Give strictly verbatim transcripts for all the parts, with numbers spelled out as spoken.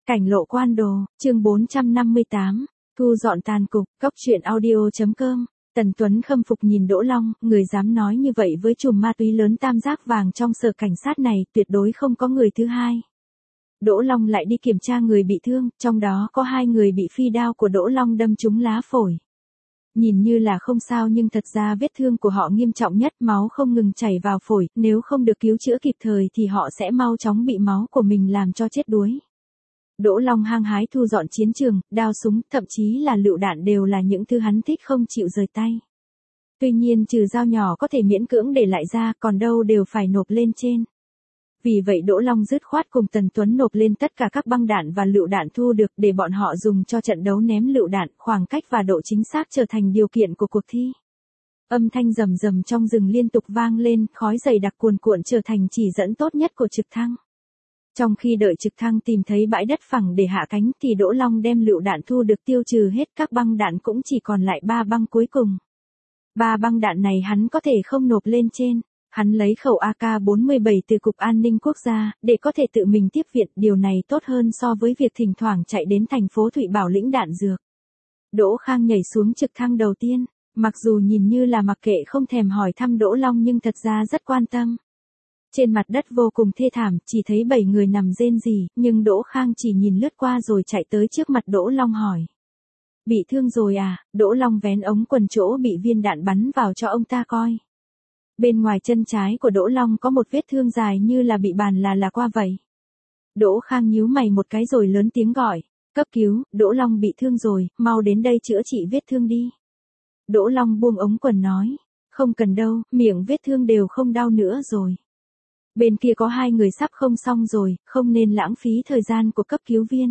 Cảnh lộ quan đồ, chương bốn trăm năm mươi tám, thu dọn tàn cục, cốc truyện audio.com. Tần Tuấn khâm phục nhìn Đỗ Long, người dám nói như vậy với trùm ma túy lớn tam giác vàng trong sở cảnh sát này, tuyệt đối không có người thứ hai. Đỗ Long lại đi kiểm tra người bị thương, trong đó có hai người bị phi đao của Đỗ Long đâm trúng lá phổi. Nhìn như là không sao nhưng thật ra vết thương của họ nghiêm trọng nhất, máu không ngừng chảy vào phổi, nếu không được cứu chữa kịp thời thì họ sẽ mau chóng bị máu của mình làm cho chết đuối. Đỗ Long hăng hái thu dọn chiến trường, đao súng, thậm chí là lựu đạn đều là những thứ hắn thích không chịu rời tay. Tuy nhiên trừ dao nhỏ có thể miễn cưỡng để lại ra, còn đâu đều phải nộp lên trên. Vì vậy Đỗ Long dứt khoát cùng Tần Tuấn nộp lên tất cả các băng đạn và lựu đạn thu được để bọn họ dùng cho trận đấu ném lựu đạn, khoảng cách và độ chính xác trở thành điều kiện của cuộc thi. Âm thanh rầm rầm trong rừng liên tục vang lên, khói dày đặc cuồn cuộn trở thành chỉ dẫn tốt nhất của trực thăng. Trong khi đợi trực thăng tìm thấy bãi đất phẳng để hạ cánh thì Đỗ Long đem lựu đạn thu được tiêu trừ hết, các băng đạn cũng chỉ còn lại ba băng cuối cùng. Ba băng đạn này hắn có thể không nộp lên trên. Hắn lấy khẩu A K bốn mươi bảy từ Cục An ninh Quốc gia, để có thể tự mình tiếp viện, điều này tốt hơn so với việc thỉnh thoảng chạy đến thành phố Thụy Bảo lĩnh đạn dược. Đỗ Khang nhảy xuống trực thăng đầu tiên, mặc dù nhìn như là mặc kệ không thèm hỏi thăm Đỗ Long nhưng thật ra rất quan tâm. Trên mặt đất vô cùng thê thảm, chỉ thấy bảy người nằm rên rỉ, nhưng Đỗ Khang chỉ nhìn lướt qua rồi chạy tới trước mặt Đỗ Long hỏi. Bị thương rồi à? Đỗ Long vén ống quần chỗ bị viên đạn bắn vào cho ông ta coi. Bên ngoài chân trái của Đỗ Long có một vết thương dài như là bị bàn là là qua vậy. Đỗ Khang nhíu mày một cái rồi lớn tiếng gọi. Cấp cứu, Đỗ Long bị thương rồi, mau đến đây chữa trị vết thương đi. Đỗ Long buông ống quần nói. Không cần đâu, miệng vết thương đều không đau nữa rồi. Bên kia có hai người sắp không xong rồi, không nên lãng phí thời gian của cấp cứu viên.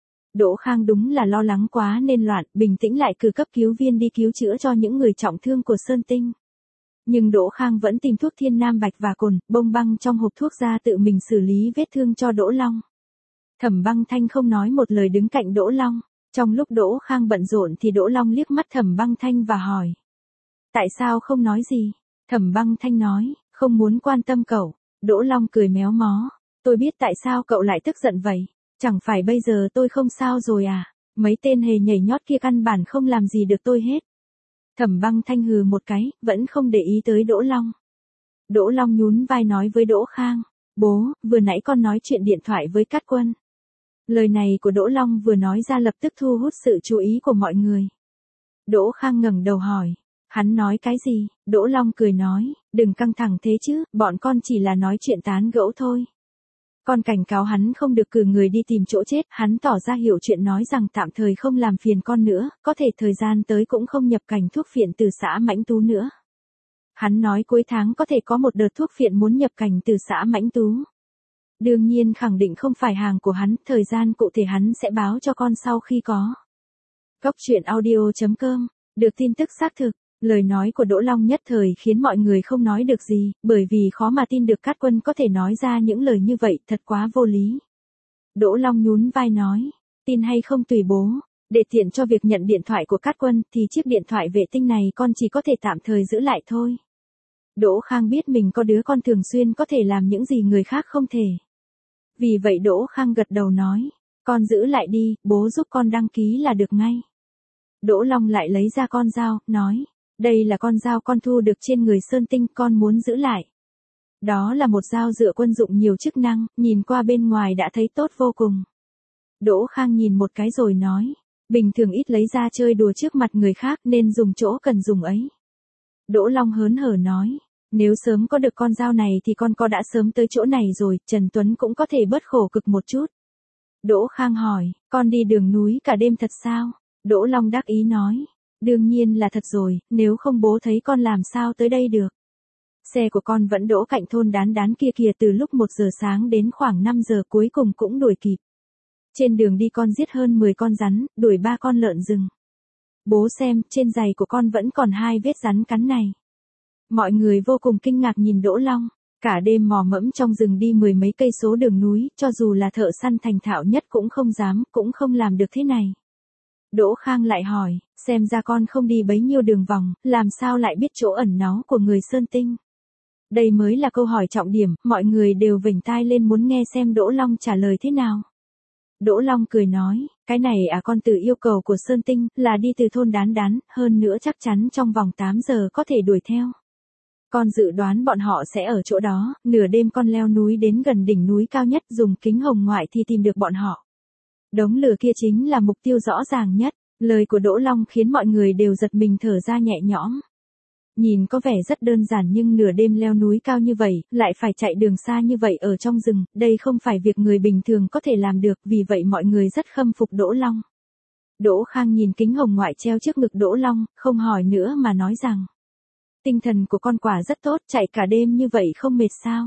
Đỗ Khang đúng là lo lắng quá nên loạn, bình tĩnh lại cử cấp cứu viên đi cứu chữa cho những người trọng thương của Sơn Tinh. Nhưng Đỗ Khang vẫn tìm thuốc thiên nam bạch và cồn, bông băng trong hộp thuốc ra tự mình xử lý vết thương cho Đỗ Long. Thẩm Băng Thanh không nói một lời đứng cạnh Đỗ Long. Trong lúc Đỗ Khang bận rộn thì Đỗ Long liếc mắt Thẩm Băng Thanh và hỏi. Tại sao không nói gì? Thẩm Băng Thanh nói, không muốn quan tâm cậu. Đỗ Long cười méo mó. Tôi biết tại sao cậu lại tức giận vậy. Chẳng phải bây giờ tôi không sao rồi à? Mấy tên hề nhảy nhót kia căn bản không làm gì được tôi hết. Thẩm Băng Thanh hừ một cái, vẫn không để ý tới Đỗ Long. Đỗ Long nhún vai nói với Đỗ Khang. Bố, vừa nãy con nói chuyện điện thoại với Cát Quân. Lời này của Đỗ Long vừa nói ra lập tức thu hút sự chú ý của mọi người. Đỗ Khang ngẩng đầu hỏi. Hắn nói cái gì? Đỗ Long cười nói. Đừng căng thẳng thế chứ, bọn con chỉ là nói chuyện tán gẫu thôi. Con cảnh cáo hắn không được cử người đi tìm chỗ chết, hắn tỏ ra hiểu chuyện nói rằng tạm thời không làm phiền con nữa, có thể thời gian tới cũng không nhập cảnh thuốc phiện từ xã Mãnh Tú nữa. Hắn nói cuối tháng có thể có một đợt thuốc phiện muốn nhập cảnh từ xã Mãnh Tú. Đương nhiên khẳng định không phải hàng của hắn, thời gian cụ thể hắn sẽ báo cho con sau khi có. Cốc truyện audio.com, được tin tức xác thực. Lời nói của Đỗ Long nhất thời khiến mọi người không nói được gì, bởi vì khó mà tin được Cát Quân có thể nói ra những lời như vậy, thật quá vô lý. Đỗ Long nhún vai nói, tin hay không tùy bố, để tiện cho việc nhận điện thoại của Cát Quân thì chiếc điện thoại vệ tinh này con chỉ có thể tạm thời giữ lại thôi. Đỗ Khang biết mình có đứa con thường xuyên có thể làm những gì người khác không thể. Vì vậy Đỗ Khang gật đầu nói, con giữ lại đi, bố giúp con đăng ký là được ngay. Đỗ Long lại lấy ra con dao, nói. Đây là con dao con thu được trên người Sơn Tinh, con muốn giữ lại. Đó là một dao dựa quân dụng nhiều chức năng, nhìn qua bên ngoài đã thấy tốt vô cùng. Đỗ Khang nhìn một cái rồi nói, bình thường ít lấy ra chơi đùa trước mặt người khác nên dùng chỗ cần dùng ấy. Đỗ Long hớn hở nói, nếu sớm có được con dao này thì con có đã sớm tới chỗ này rồi, Trần Tuấn cũng có thể bớt khổ cực một chút. Đỗ Khang hỏi, con đi đường núi cả đêm thật sao? Đỗ Long đắc ý nói. Đương nhiên là thật rồi, nếu không bố thấy con làm sao tới đây được. Xe của con vẫn đỗ cạnh thôn Đán Đán kia kìa, từ lúc một giờ sáng đến khoảng năm giờ cuối cùng cũng đuổi kịp. Trên đường đi con giết hơn mười con rắn, đuổi ba con lợn rừng. Bố xem, trên giày của con vẫn còn hai vết rắn cắn này. Mọi người vô cùng kinh ngạc nhìn Đỗ Long, cả đêm mò mẫm trong rừng đi mười mấy cây số đường núi, cho dù là thợ săn thành thạo nhất cũng không dám, cũng không làm được thế này. Đỗ Khang lại hỏi, xem ra con không đi bấy nhiêu đường vòng, làm sao lại biết chỗ ẩn náu của người Sơn Tinh? Đây mới là câu hỏi trọng điểm, mọi người đều vểnh tai lên muốn nghe xem Đỗ Long trả lời thế nào. Đỗ Long cười nói, cái này à con tự yêu cầu của Sơn Tinh, là đi từ thôn Đán Đán, hơn nữa chắc chắn trong vòng tám giờ có thể đuổi theo. Con dự đoán bọn họ sẽ ở chỗ đó, nửa đêm con leo núi đến gần đỉnh núi cao nhất dùng kính hồng ngoại thì tìm được bọn họ. Đống lửa kia chính là mục tiêu rõ ràng nhất, lời của Đỗ Long khiến mọi người đều giật mình thở ra nhẹ nhõm. Nhìn có vẻ rất đơn giản nhưng nửa đêm leo núi cao như vậy, lại phải chạy đường xa như vậy ở trong rừng, đây không phải việc người bình thường có thể làm được, vì vậy mọi người rất khâm phục Đỗ Long. Đỗ Khang nhìn kính hồng ngoại treo trước ngực Đỗ Long, không hỏi nữa mà nói rằng, tinh thần của con quả rất tốt, chạy cả đêm như vậy không mệt sao?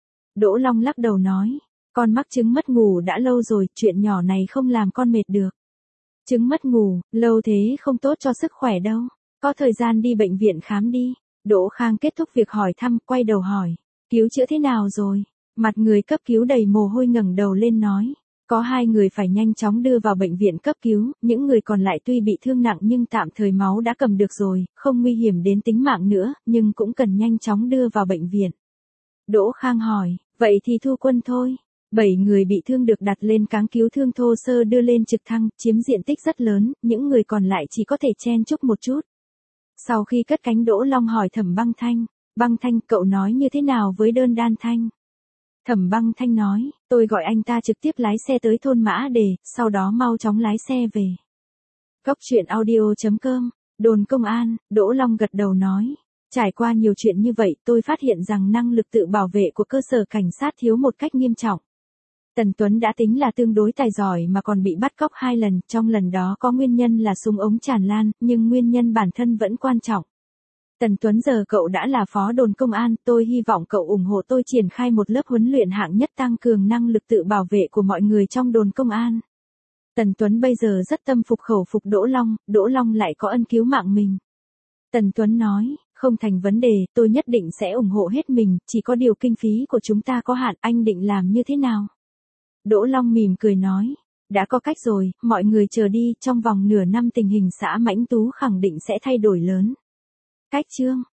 Đỗ Long lắc đầu nói, con mắc chứng mất ngủ đã lâu rồi, chuyện nhỏ này không làm con mệt được. Chứng mất ngủ, lâu thế không tốt cho sức khỏe đâu. Có thời gian đi bệnh viện khám đi. Đỗ Khang kết thúc việc hỏi thăm, quay đầu hỏi, cứu chữa thế nào rồi? Mặt người cấp cứu đầy mồ hôi ngẩng đầu lên nói, có hai người phải nhanh chóng đưa vào bệnh viện cấp cứu, những người còn lại tuy bị thương nặng nhưng tạm thời máu đã cầm được rồi, không nguy hiểm đến tính mạng nữa, nhưng cũng cần nhanh chóng đưa vào bệnh viện. Đỗ Khang hỏi, vậy thì thu quân thôi. Bảy người bị thương được đặt lên cáng cứu thương thô sơ đưa lên trực thăng, chiếm diện tích rất lớn, những người còn lại chỉ có thể chen chúc một chút. Sau khi cất cánh Đỗ Long hỏi Thẩm Băng Thanh, Băng Thanh cậu nói như thế nào với đơn Đan Thanh? Thẩm Băng Thanh nói, tôi gọi anh ta trực tiếp lái xe tới thôn Mã Đề, sau đó mau chóng lái xe về. Góc truyện audio chấm com, đồn công an, Đỗ Long gật đầu nói, trải qua nhiều chuyện như vậy tôi phát hiện rằng năng lực tự bảo vệ của cơ sở cảnh sát thiếu một cách nghiêm trọng. Tần Tuấn đã tính là tương đối tài giỏi mà còn bị bắt cóc hai lần, trong lần đó có nguyên nhân là súng ống tràn lan, nhưng nguyên nhân bản thân vẫn quan trọng. Tần Tuấn giờ cậu đã là phó đồn công an, tôi hy vọng cậu ủng hộ tôi triển khai một lớp huấn luyện hạng nhất tăng cường năng lực tự bảo vệ của mọi người trong đồn công an. Tần Tuấn bây giờ rất tâm phục khẩu phục Đỗ Long, Đỗ Long lại có ân cứu mạng mình. Tần Tuấn nói, không thành vấn đề, tôi nhất định sẽ ủng hộ hết mình, chỉ có điều kinh phí của chúng ta có hạn, anh định làm như thế nào? Đỗ Long mỉm cười nói, đã có cách rồi, mọi người chờ đi, trong vòng nửa năm tình hình xã Mãnh Tú khẳng định sẽ thay đổi lớn. Cách chương